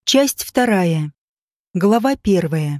Часть вторая. Глава первая.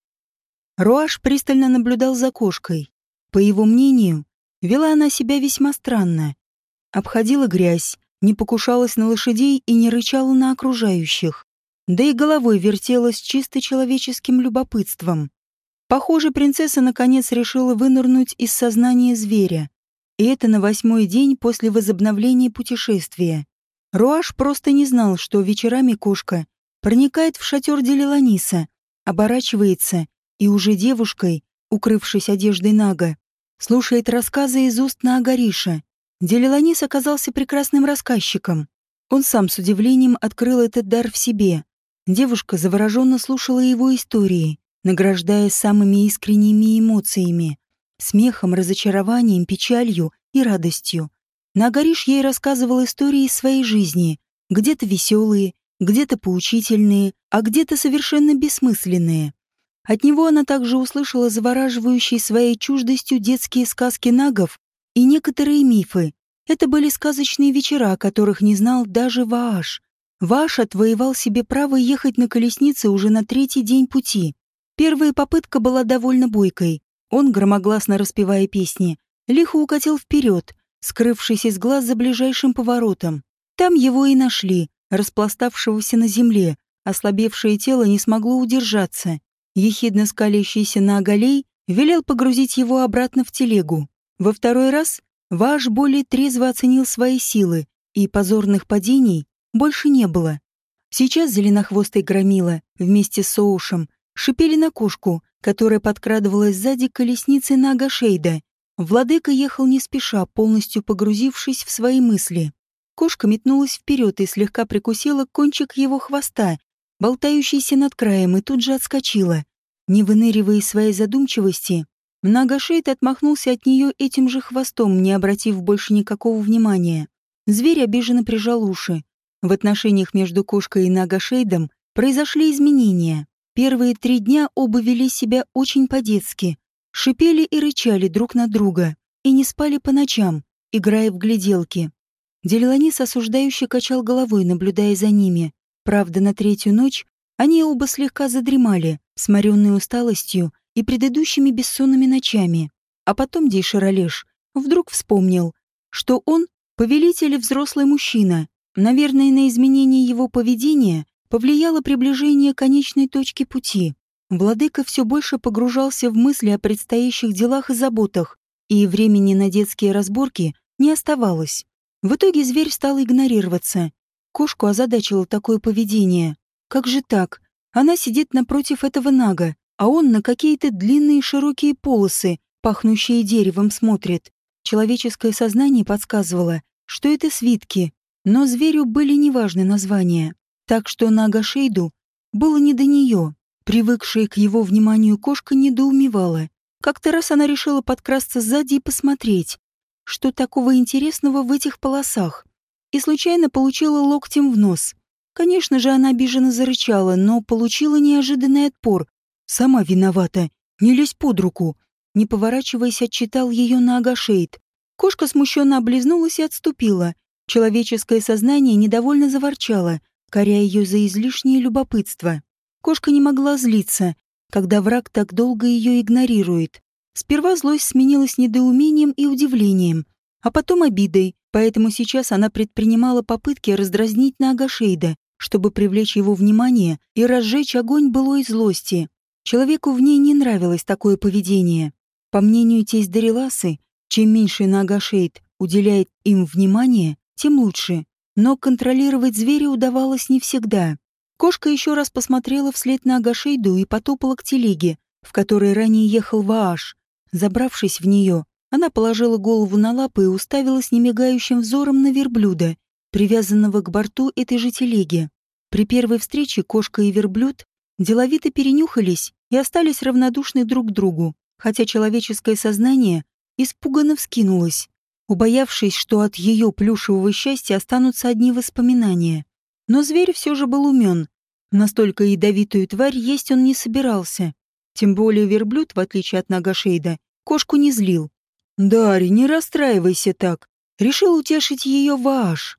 Руаш пристально наблюдал за кошкой. По его мнению, вела она себя весьма странно. Обходила грязь, не покушалась на лошадей и не рычала на окружающих. Да и головой вертела с чисто человеческим любопытством. Похоже, принцесса наконец решила вынырнуть из сознания зверя. И это на 8-й день после возобновления путешествия. Руаш просто не знал, что вечерами кошка проникает в шатер Делиланиса, оборачивается и уже девушкой, укрывшись одеждой Нага, слушает рассказы из уст Наагариша. Делиланис оказался прекрасным рассказчиком. Он сам с удивлением открыл этот дар в себе. Девушка завороженно слушала его истории, награждая самыми искренними эмоциями, смехом, разочарованием, печалью и радостью. Наагариш ей рассказывал истории из своей жизни, где-то веселые, где-то поучительные, а где-то совершенно бессмысленные. От него она также услышала завораживающие своей чуждостью детские сказки нагов и некоторые мифы. Это были сказочные вечера, о которых не знал даже Вааш. Вааш отвоевал себе право ехать на колеснице уже на 3-й день пути. Первая попытка была довольно бойкой. Он, громогласно распевая песни, лихо укатил вперед, скрывшись из глаз за ближайшим поворотом. Там его и нашли, распластавшегося на земле. Ослабевшее тело не смогло удержаться. Ехидно скалящийся Наагалей велел погрузить его обратно в телегу. Во второй раз Вааш более трезво оценил свои силы, и позорных падений больше не было. Сейчас зеленохвостый громила вместе с Соушем шипели на кошку, которая подкрадывалась сзади колесницы Наагашейда. Владыка ехал не спеша, полностью погрузившись в свои мысли. Кошка метнулась вперед и слегка прикусила кончик его хвоста, болтающийся над краем, и тут же отскочила. Не выныривая из своей задумчивости, Наагашейд отмахнулся от нее этим же хвостом, не обратив больше никакого внимания. Зверь обиженно прижал уши. В отношениях между кошкой и Наагашейдом произошли изменения. Первые 3 дня оба вели себя очень по-детски, шипели и рычали друг на друга, и не спали по ночам, играя в гляделки. Делиланис осуждающе качал головой, наблюдая за ними. Правда, на 3-ю ночь они оба слегка задремали, сморенные усталостью и предыдущими бессонными ночами. А потом Дейшаролеш вдруг вспомнил, что он — повелитель и взрослый мужчина. Наверное, на изменение его поведения повлияло приближение конечной точки пути. Владыка все больше погружался в мысли о предстоящих делах и заботах, и времени на детские разборки не оставалось. В итоге зверь стал игнорироваться. Кошку озадачило такое поведение. Как же так? Она сидит напротив этого нага, а он на какие-то длинные широкие полосы, пахнущие деревом, смотрит. Человеческое сознание подсказывало, что это свитки, но зверю были неважны названия. Так что Наагашейду было не до нее. Привыкшая к его вниманию кошка недоумевала. Как-то раз она решила подкрасться сзади и посмотреть, что такого интересного в этих полосах, и случайно получила локтем в нос. Конечно же, она обиженно зарычала, но получила неожиданный отпор. «Сама виновата. Не лезь под руку!» Не поворачиваясь, отчитал ее Наагашейд. Кошка смущенно облизнулась и отступила. Человеческое сознание недовольно заворчало, коря ее за излишнее любопытство. Кошка не могла злиться, когда враг так долго ее игнорирует. Сперва злость сменилась недоумением и удивлением, а потом обидой, поэтому сейчас она предпринимала попытки раздразнить Наагашейда, чтобы привлечь его внимание и разжечь огонь былой злости. Человеку в ней не нравилось такое поведение. По мнению тесть Дариласы, чем меньше Наагашейд уделяет им внимания, тем лучше. Но контролировать зверя удавалось не всегда. Кошка еще раз посмотрела вслед Наагашейду и потопала к телеге, в которой ранее ехал Вааш. Забравшись в нее, она положила голову на лапы и уставилась немигающим взором на верблюда, привязанного к борту этой же телеги. При первой встрече кошка и верблюд деловито перенюхались и остались равнодушны друг к другу, хотя человеческое сознание испуганно вскинулось, убоявшись, что от ее плюшевого счастья останутся одни воспоминания. Но зверь все же был умен. Настолько ядовитую тварь есть он не собирался. Тем более верблюд, в отличие от Наагашейда, кошку не злил. «Дарья, не расстраивайся так. Решил утешить ее Вааш.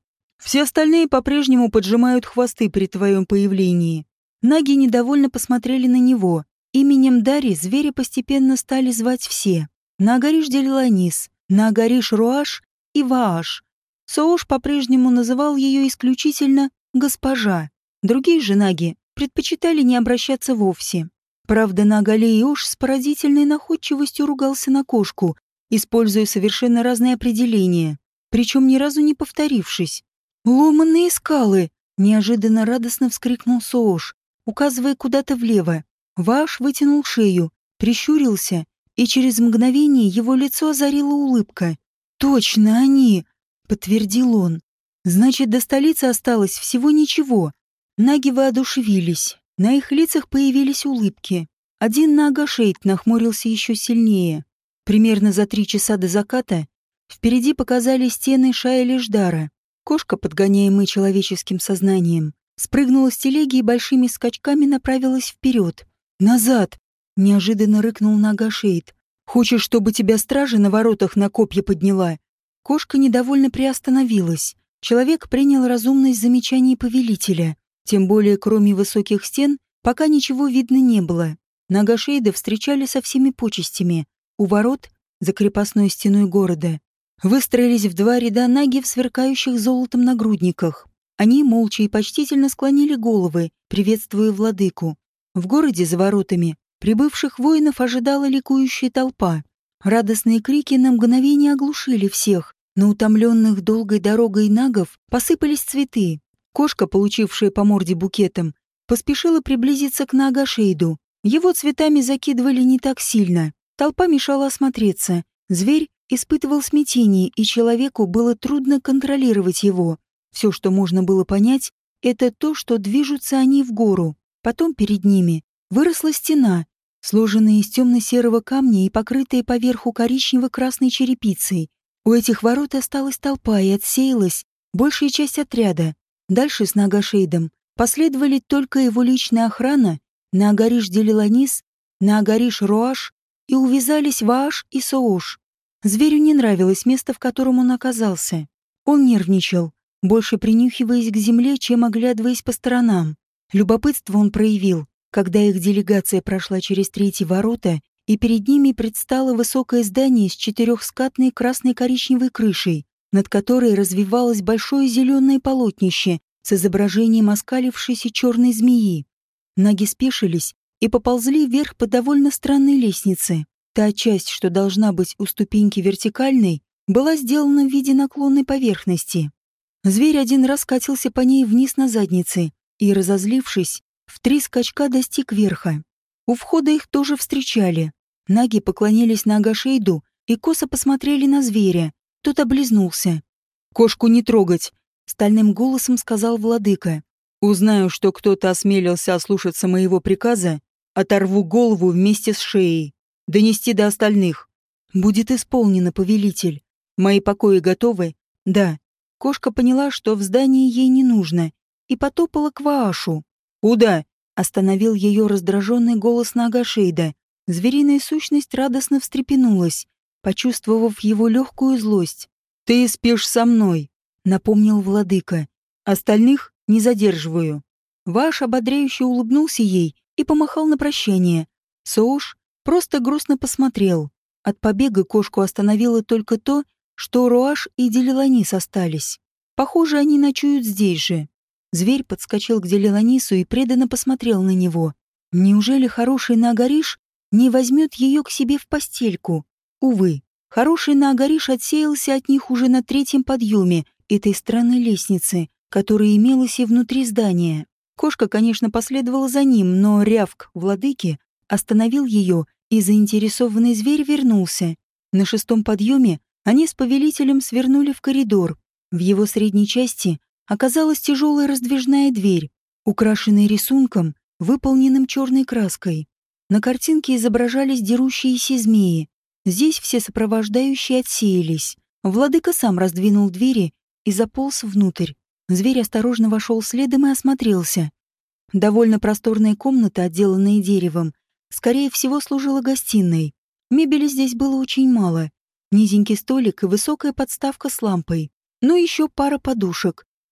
Все остальные по-прежнему поджимают хвосты при твоем появлении. Наги недовольно посмотрели на него. Именем Дари зверя постепенно стали звать все. Наагариш Делиланис, Наагариш Руаш и Вааш. Соош по-прежнему называл ее исключительно «госпожа». Другие же наги предпочитали не обращаться вовсе. Правда, Наагалеиош с поразительной находчивостью ругался на кошку, используя совершенно разные определения, причем ни разу не повторившись. «Ломаные скалы!» — неожиданно радостно вскрикнул Соош, указывая куда-то влево. Вааш вытянул шею, прищурился, и через мгновение его лицо озарила улыбка. «Точно они!» — подтвердил он. «Значит, до столицы осталось всего ничего». Наги воодушевились. На их лицах появились улыбки. Один Наагашейд нахмурился еще сильнее. Примерно за 3 часа до заката впереди показались стены Шая-Леждара. Кошка, подгоняемая человеческим сознанием, спрыгнула с телеги и большими скачками направилась вперед. «Назад!» — неожиданно рыкнул Наагашейд. «Хочешь, чтобы тебя стража на воротах на копья подняла?» Кошка недовольно приостановилась. Человек принял разумность замечаний повелителя. Тем более, кроме высоких стен, пока ничего видно не было. Наагашейда встречали со всеми почестями. У ворот, за крепостной стеной города, выстроились в 2 ряда наги в сверкающих золотом нагрудниках. Они молча и почтительно склонили головы, приветствуя владыку. В городе за воротами прибывших воинов ожидала ликующая толпа. Радостные крики на мгновение оглушили всех. На утомленных долгой дорогой нагов посыпались цветы. Кошка, получившая по морде букетом, поспешила приблизиться к Наагашейду. Его цветами закидывали не так сильно. Толпа мешала осмотреться. Зверь испытывал смятение, и человеку было трудно контролировать его. Все, что можно было понять, это то, что движутся они в гору. Потом перед ними выросла стена, сложенная из темно-серого камня и покрытая поверху коричнево-красной черепицей. У этих ворот осталась толпа и отсеялась большая часть отряда. Дальше с Наагашейдом последовали только его личная охрана, Наагариш Делиланис, Наагариш Руаш, и увязались Вааш и Соош. Зверю не нравилось место, в котором он оказался. Он нервничал, больше принюхиваясь к земле, чем оглядываясь по сторонам. Любопытство он проявил, когда их делегация прошла через 3 ворота, и перед ними предстало высокое здание с 4-скатной красно-коричневой крышей, над которой развивалось большое зеленое полотнище с изображением оскалившейся черной змеи. Наги спешились и поползли вверх по довольно странной лестнице. Та часть, что должна быть у ступеньки вертикальной, была сделана в виде наклонной поверхности. Зверь один раз катился по ней вниз на заднице и, разозлившись, в 3 скачка достиг верха. У входа их тоже встречали. Наги поклонились Наагашейду и косо посмотрели на зверя. Тот облизнулся. «Кошку не трогать», — стальным голосом сказал владыка. «Узнаю, что кто-то осмелился ослушаться моего приказа, оторву голову вместе с шеей. Донести до остальных». «Будет исполнено, повелитель. Мои покои готовы?» «Да». Кошка поняла, что в здании ей не нужно, и потопала к Ваашу. «Куда?» — остановил ее раздраженный голос Наагашейда. Звериная сущность радостно встрепенулась, почувствовав его легкую злость. «Ты спишь со мной», — напомнил владыка. «Остальных не задерживаю». Вааш ободряюще улыбнулся ей и помахал на прощание. Соош просто грустно посмотрел. От побега кошку остановило только то, что Руаш и Делиланис остались. Похоже, они ночуют здесь же. Зверь подскочил к Делиланису и преданно посмотрел на него. Неужели хороший Наагариш не возьмет ее к себе в постельку? Увы, хороший Наагариш отсеялся от них уже на 3-м подъеме этой странной лестницы, которая имелась и внутри здания. Кошка, конечно, последовала за ним, но рявк владыки остановил ее, и заинтересованный зверь вернулся. На 6-м подъеме они с повелителем свернули в коридор. В его средней части оказалась тяжелая раздвижная дверь, украшенная рисунком, выполненным черной краской. На картинке изображались дерущиеся змеи. Здесь все сопровождающие отсеялись. Владыка сам раздвинул двери и заполз внутрь. Зверь осторожно вошел следом и осмотрелся. Довольно просторная комната, отделанная деревом, скорее всего, служила гостиной. Мебели здесь было очень мало. Низенький столик и высокая подставка с лампой. Ну еще пара подушек.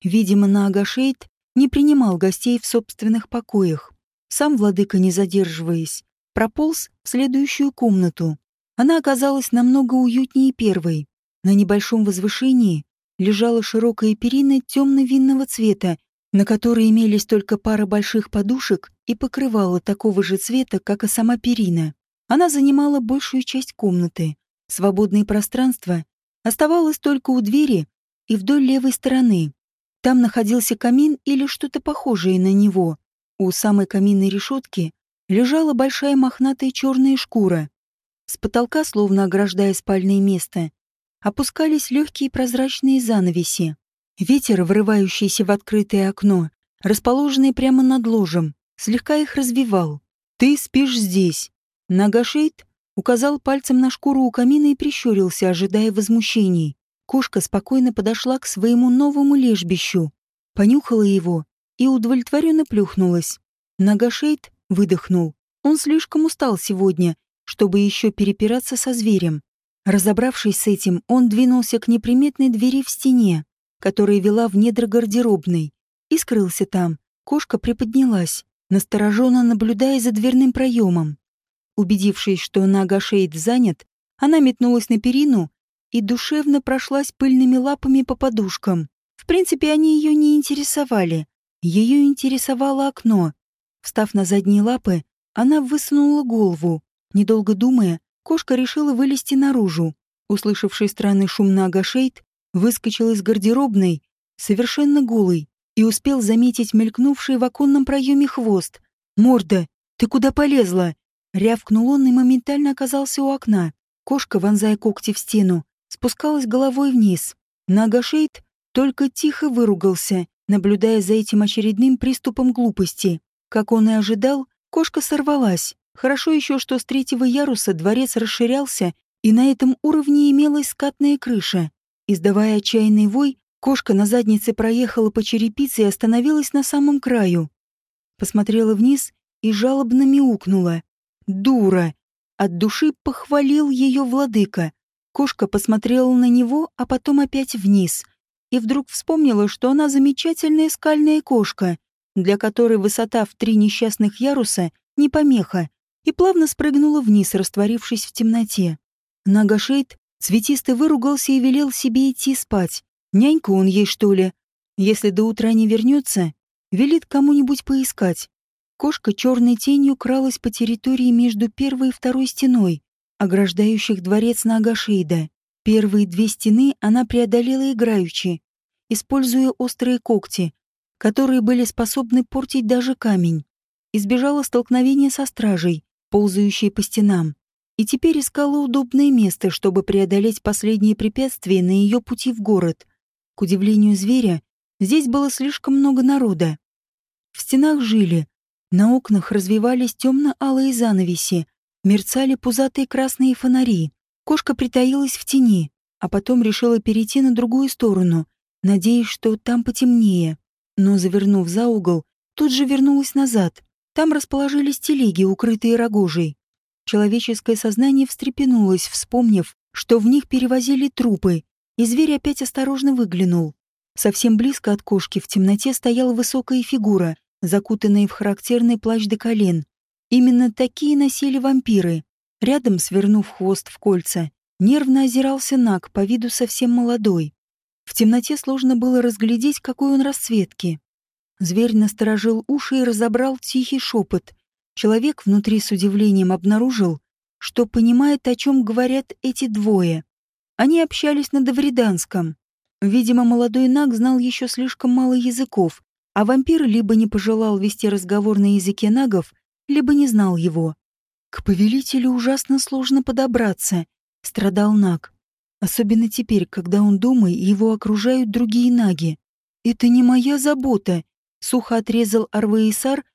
Видимо, Наагашейд не принимал гостей в собственных покоях. Сам владыка, не задерживаясь, прополз в следующую комнату. Она оказалась намного уютнее первой. На небольшом возвышении лежала широкая перина темно-винного цвета, на которой имелись только пара больших подушек и покрывало такого же цвета, как и сама перина. Она занимала большую часть комнаты. Свободное пространство оставалось только у двери и вдоль левой стороны. Там находился камин или что-то похожее на него. У самой каминной решетки лежала большая мохнатая черная шкура. С потолка, словно ограждая спальное место, опускались легкие прозрачные занавеси. Ветер, врывающийся в открытое окно, расположенное прямо над ложем, слегка их развивал. «Ты спишь здесь». Наагашейд указал пальцем на шкуру у камина и прищурился, ожидая возмущений. Кошка спокойно подошла к своему новому лежбищу, понюхала его и удовлетворенно плюхнулась. Наагашейд выдохнул. Он слишком устал сегодня, чтобы еще перепираться со зверем. Разобравшись с этим, он двинулся к неприметной двери в стене, которая вела в недра гардеробной, и скрылся там. Кошка приподнялась, настороженно наблюдая за дверным проемом. Убедившись, что Наагашейд занят, она метнулась на перину и душевно прошлась пыльными лапами по подушкам. В принципе, они ее не интересовали. Ее интересовало окно. Встав на задние лапы, она высунула голову. Недолго думая, кошка решила вылезти наружу. Услышавший странный шум Наагашейд выскочил из гардеробной, совершенно голый, и успел заметить мелькнувший в оконном проеме хвост. «Морда, ты куда полезла?» Рявкнул он и моментально оказался у окна. Кошка, вонзая когти в стену, спускалась головой вниз. Наагашейд только тихо выругался, наблюдая за этим очередным приступом глупости. Как он и ожидал, кошка сорвалась. Хорошо еще, что с 3-го яруса дворец расширялся, и на этом уровне имелась скатная крыша. Издавая отчаянный вой, кошка на заднице проехала по черепице и остановилась на самом краю. Посмотрела вниз и жалобно мяукнула. «Дура!» От души похвалил ее владыка. Кошка посмотрела на него, а потом опять вниз. И вдруг вспомнила, что она замечательная скальная кошка, для которой высота в 3 несчастных яруса не помеха, и плавно спрыгнула вниз, растворившись в темноте. Наагашейд цветисто выругался и велел себе идти спать. Няньку он ей, что ли? Если до утра не вернется, велит кому-нибудь поискать. Кошка черной тенью кралась по территории между первой и второй стеной, ограждающих дворец Наагашейда. Первые 2 стены она преодолела играючи, используя острые когти, которые были способны портить даже камень. Избежала столкновения со стражей, ползающей по стенам, и теперь искала удобное место, чтобы преодолеть последние препятствия на ее пути в город. К удивлению зверя, здесь было слишком много народа. В стенах жили, на окнах развивались темно-алые занавеси, мерцали пузатые красные фонари. Кошка притаилась в тени, а потом решила перейти на другую сторону, надеясь, что там потемнее. Но, завернув за угол, тут же вернулась назад. Там расположились телеги, укрытые рогожей. Человеческое сознание встрепенулось, вспомнив, что в них перевозили трупы, и зверь опять осторожно выглянул. Совсем близко от кошки в темноте стояла высокая фигура, закутанная в характерный плащ до колен. Именно такие носили вампиры. Рядом, свернув хвост в кольца, нервно озирался Наг, по виду совсем молодой. В темноте сложно было разглядеть, какой он расцветки. Зверь насторожил уши и разобрал тихий шепот. Человек внутри с удивлением обнаружил, что понимает, о чем говорят эти двое. Они общались на давриданском. Видимо, молодой Наг знал еще слишком мало языков, а вампир либо не пожелал вести разговор на языке нагов, либо не знал его. К повелителю ужасно сложно подобраться, страдал Наг. Особенно теперь, когда он дома и его окружают другие наги. «Это не моя забота», — сухо отрезал Арваисар.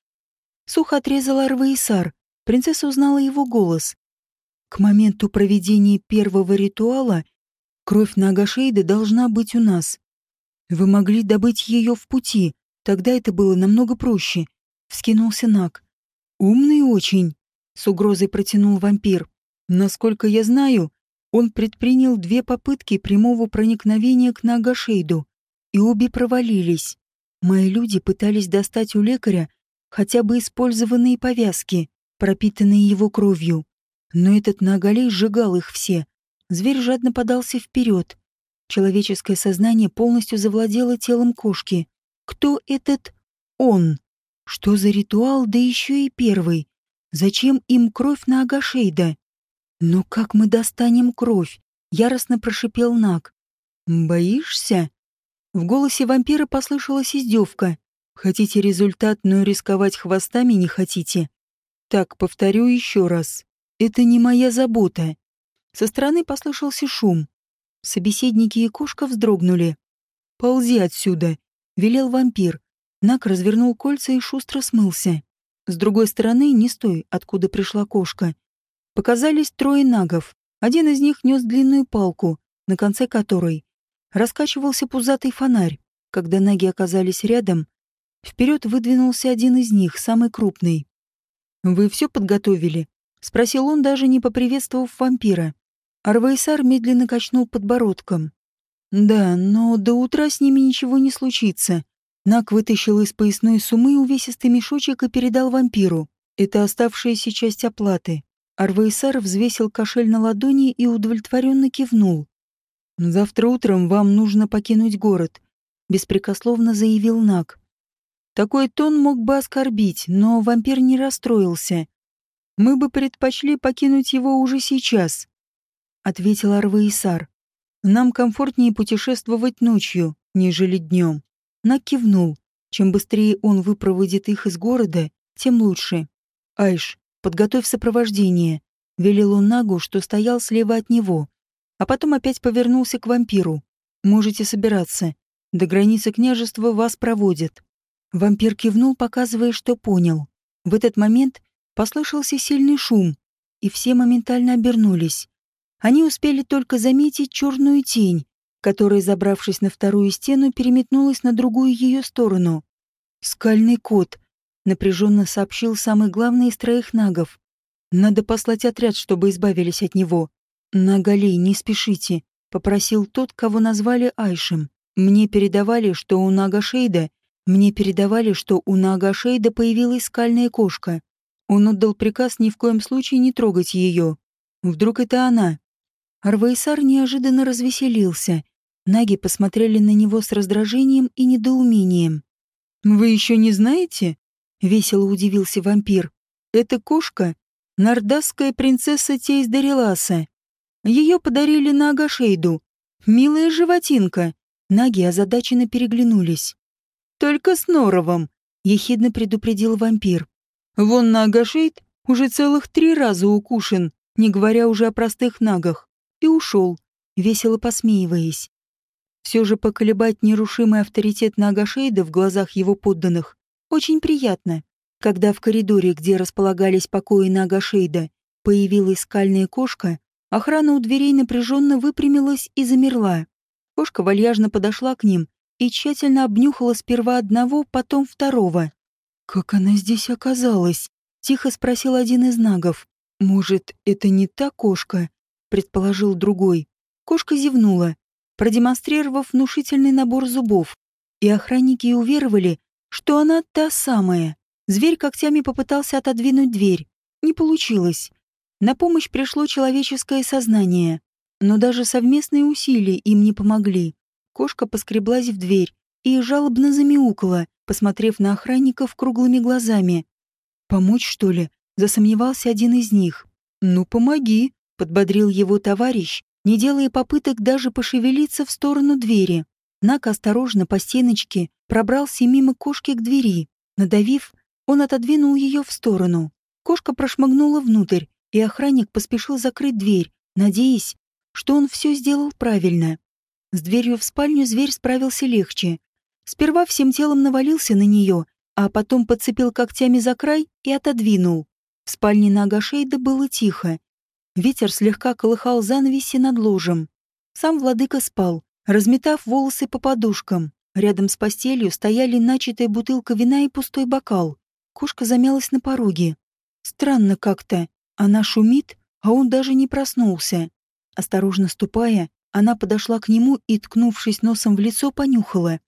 Принцесса узнала его голос. К моменту проведения первого ритуала кровь Наагашейда должна быть у нас. Вы могли добыть ее в пути, тогда это было намного проще, — вскинулся Наг. Умный очень, — с угрозой протянул вампир. Насколько я знаю, он предпринял 2 попытки прямого проникновения к Наагашейду. и обе провалились. Мои люди пытались достать у лекаря хотя бы использованные повязки, пропитанные его кровью. Но этот наголей сжигал их все. Зверь жадно подался вперед. Человеческое сознание полностью завладело телом кошки. Кто этот он? Что за ритуал, да еще и первый? Зачем им кровь на Агашейда? «Но как мы достанем кровь?» — яростно прошипел Наг. «Боишься?» В голосе вампира послышалась издевка. «Хотите результат, но рисковать хвостами не хотите?» «Так, повторю еще раз. Это не моя забота». Со стороны послышался шум. Собеседники и кошка вздрогнули. «Ползи отсюда», — велел вампир. Наг развернул кольца и шустро смылся. С другой стороны, не с той, откуда пришла кошка, показались трое нагов. Один из них нес длинную палку, на конце которой раскачивался пузатый фонарь. Когда наги оказались рядом, вперед выдвинулся один из них, самый крупный. «Вы все подготовили?» — спросил он, даже не поприветствовав вампира. Арвейсар медленно качнул подбородком. «Да, но до утра с ними ничего не случится». Наг вытащил из поясной суммы увесистый мешочек и передал вампиру. Это оставшаяся часть оплаты. Арвейсар взвесил кошель на ладони и удовлетворенно кивнул. «Завтра утром вам нужно покинуть город», — беспрекословно заявил Наг. Такой тон мог бы оскорбить, но вампир не расстроился. «Мы бы предпочли покинуть его уже сейчас», — ответил Арвейсар. «Нам комфортнее путешествовать ночью, нежели днем». Наг кивнул. Чем быстрее он выпроводит их из города, тем лучше. «Айш, подготовь сопровождение», — велел он Нагу, что стоял слева от него. А потом опять повернулся к вампиру. «Можете собираться. До границы княжества вас проводят». Вампир кивнул, показывая, что понял. В этот момент послышался сильный шум, и все моментально обернулись. Они успели только заметить черную тень, которая, забравшись на вторую стену, переметнулась на другую ее сторону. «Скальный кот», — напряженно сообщил самый главный из троих нагов. «Надо послать отряд, чтобы избавились от него». «Нагалей, не спешите», — попросил тот, кого назвали Айшем. «Мне передавали, что у Нагашейда появилась скальная кошка. Он отдал приказ ни в коем случае не трогать ее. Вдруг это она?» Арвейсар неожиданно развеселился. Наги посмотрели на него с раздражением и недоумением. «Вы еще не знаете?» — весело удивился вампир. «Эта кошка — нардасская принцесса Тейс-Дариласа. Ее подарили на Агашейду. Милая животинка». Наги озадаченно переглянулись. «Только с норовом», — ехидно предупредил вампир. «Вон на Агашейд уже целых 3 раза укушен, не говоря уже о простых нагах». И ушел, весело посмеиваясь. Все же поколебать нерушимый авторитет Нагашейда в глазах его подданных очень приятно. Когда в коридоре, где располагались покои Нагашейда, появилась скальная кошка, охрана у дверей напряженно выпрямилась и замерла. Кошка вальяжно подошла к ним и тщательно обнюхала сперва одного, потом второго. «Как она здесь оказалась?» — тихо спросил один из нагов. «Может, это не та кошка?» — предположил другой. Кошка зевнула, продемонстрировав внушительный набор зубов, и охранники уверовали, что она та самая. Зверь когтями попытался отодвинуть дверь. Не получилось. На помощь пришло человеческое сознание, но даже совместные усилия им не помогли. Кошка поскреблась в дверь и жалобно замяукала, посмотрев на охранников круглыми глазами. «Помочь, что ли?» — засомневался один из них. «Ну, помоги», — подбодрил его товарищ, не делая попыток даже пошевелиться в сторону двери. Наг осторожно по стеночке пробрался мимо кошки к двери. Надавив, он отодвинул ее в сторону. Кошка прошмыгнула внутрь, и охранник поспешил закрыть дверь, надеясь, что он все сделал правильно. С дверью в спальню зверь справился легче. Сперва всем телом навалился на нее, а потом подцепил когтями за край и отодвинул. В спальне Нагашейда было тихо. Ветер слегка колыхал занавеси над ложем. Сам владыка спал, разметав волосы по подушкам. Рядом с постелью стояли начатая бутылка вина и пустой бокал. Кошка замялась на пороге. Странно как-то. Она шумит, а он даже не проснулся. Осторожно ступая, она подошла к нему и, ткнувшись носом в лицо, понюхала.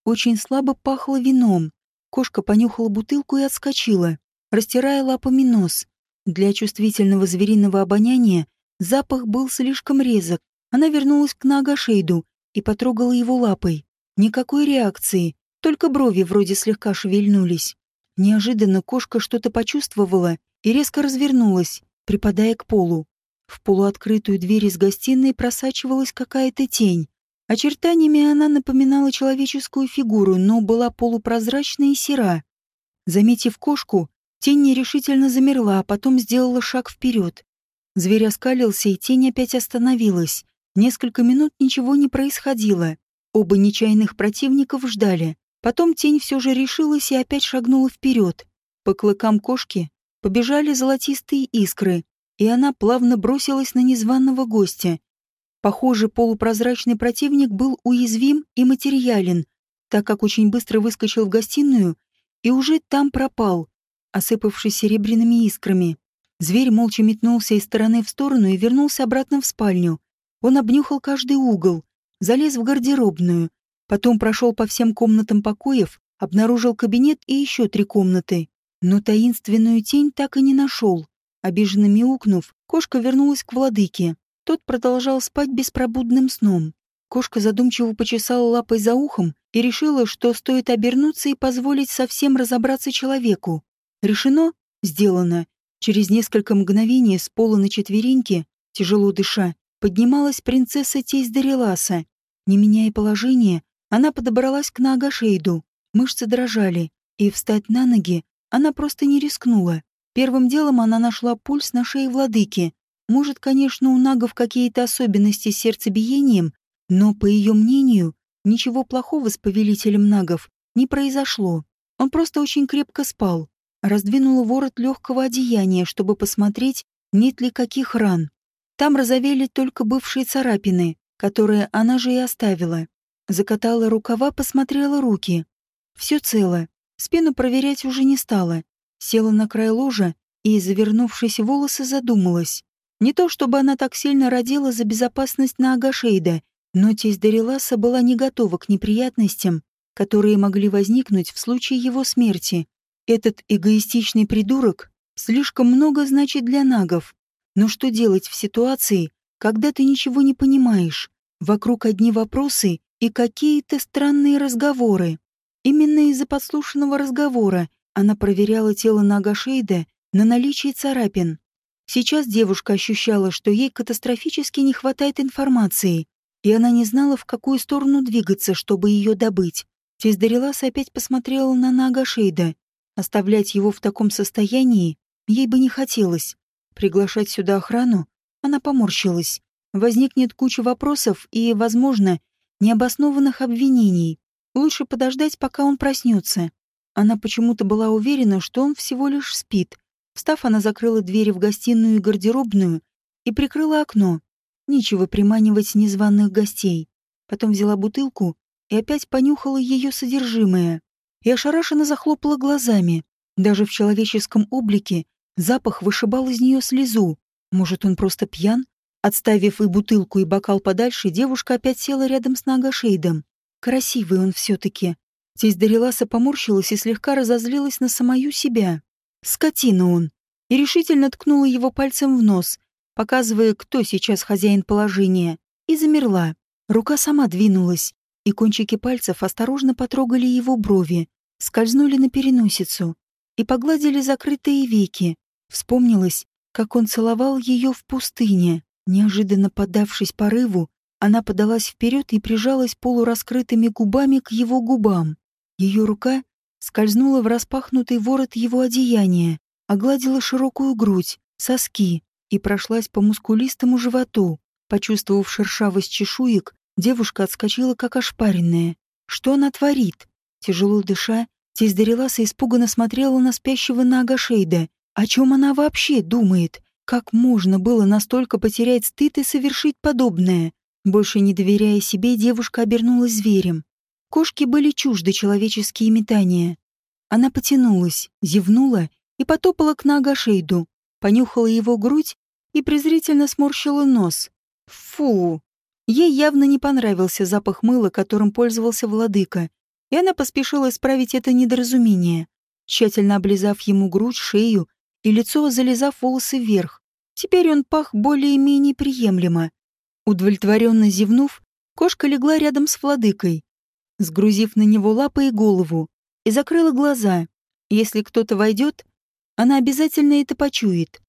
очень слабо пахло вином. Кошка понюхала бутылку и отскочила, растирая лапами нос. Для чувствительного звериного обоняния запах был слишком резок. Она вернулась к Наагашейду и потрогала его лапой. Никакой реакции, только брови вроде слегка шевельнулись. Неожиданно кошка что-то почувствовала и резко развернулась, припадая к полу. В полуоткрытую дверь из гостиной просачивалась какая-то тень. Очертаниями она напоминала человеческую фигуру, но была полупрозрачная и сера. Заметив кошку, тень нерешительно замерла, а потом сделала шаг вперед. Зверь оскалился, и тень опять остановилась. Несколько минут ничего не происходило. Оба нечаянных противников ждали. Потом тень все же решилась и опять шагнула вперед. По клыкам кошки побежали золотистые искры, и она плавно бросилась на незваного гостя. Похоже, полупрозрачный противник был уязвим и материален, так как очень быстро выскочил в гостиную и уже там пропал, осыпавшись серебряными искрами. Зверь молча метнулся из стороны в сторону и вернулся обратно в спальню. Он обнюхал каждый угол, залез в гардеробную, потом прошел по всем комнатам покоев, обнаружил кабинет и еще 3 комнаты. Но таинственную тень так и не нашел. Обиженно мяукнув, кошка вернулась к владыке. Тот продолжал спать беспробудным сном. Кошка задумчиво почесала лапой за ухом и решила, что стоит обернуться и позволить совсем разобраться человеку. Решено? Сделано. Через несколько мгновений с пола на четвереньки, тяжело дыша, поднималась принцесса Тейс-Дареласа. Не меняя положение, она подобралась к Наагашейду. Мышцы дрожали, и встать на ноги она просто не рискнула. Первым делом она нашла пульс на шее владыки. Может, конечно, у нагов какие-то особенности с сердцебиением, но, по ее мнению, ничего плохого с повелителем нагов не произошло. Он просто очень крепко спал. Раздвинула ворот легкого одеяния, чтобы посмотреть, нет ли каких ран. Там разовели только бывшие царапины, которые она же и оставила. Закатала рукава, посмотрела руки. Все цело. Спину проверять уже не стала. Села на край ложа и, завернувшись в волосы, задумалась. Не то чтобы она так сильно родила за безопасность Наагашейда, но тесть Дареласа была не готова к неприятностям, которые могли возникнуть в случае его смерти. Этот эгоистичный придурок слишком много значит для нагов. Но что делать в ситуации, когда ты ничего не понимаешь? Вокруг одни вопросы и какие-то странные разговоры. Именно из-за подслушанного разговора она проверяла тело Наагашейда на наличие царапин. Сейчас девушка ощущала, что ей катастрофически не хватает информации, и она не знала, в какую сторону двигаться, чтобы ее добыть. Тесть Дареласа опять посмотрела на Наагашейда. Оставлять его в таком состоянии ей бы не хотелось. Приглашать сюда охрану она поморщилась. Возникнет куча вопросов и, возможно, необоснованных обвинений. Лучше подождать, пока он проснется. Она почему-то была уверена, что он всего лишь спит. Встав, она закрыла двери в гостиную и гардеробную и прикрыла окно. Нечего приманивать незваных гостей. Потом взяла бутылку и опять понюхала ее содержимое. И ошарашенно захлопала глазами. Даже в человеческом облике запах вышибал из нее слезу. Может, он просто пьян? Отставив и бутылку, и бокал подальше, девушка опять села рядом с Наагашейдом. Красивый он все-таки. Тесть Дареласа поморщилась и слегка разозлилась на самую себя. Скотина он. И решительно ткнула его пальцем в нос, показывая, кто сейчас хозяин положения, и замерла. Рука сама двинулась, и кончики пальцев осторожно потрогали его брови, скользнули на переносицу и погладили закрытые веки. Вспомнилось, как он целовал ее в пустыне. Неожиданно поддавшись порыву, она подалась вперед и прижалась полураскрытыми губами к его губам. Ее рука скользнула в распахнутый ворот его одеяния, огладила широкую грудь, соски и прошлась по мускулистому животу. Почувствовав шершавость чешуек, девушка отскочила как ошпаренная. Что она творит? Тяжело дыша, тесть Дареласа испуганно смотрела на спящего Наагашейда. О чем она вообще думает? Как можно было настолько потерять стыд и совершить подобное? Больше не доверяя себе, девушка обернулась зверем. Кошки были чужды человеческие метания. Она потянулась, зевнула и потопала к Наагашейду, понюхала его грудь и презрительно сморщила нос. Фу! Ей явно не понравился запах мыла, которым пользовался владыка. и она поспешила исправить это недоразумение, тщательно облизав ему грудь, шею и лицо, залезав волосы вверх. Теперь он пах более-менее приемлемо. Удовлетворенно зевнув, кошка легла рядом с владыкой, сгрузив на него лапы и голову, и закрыла глаза. Если кто-то войдет, она обязательно это почует.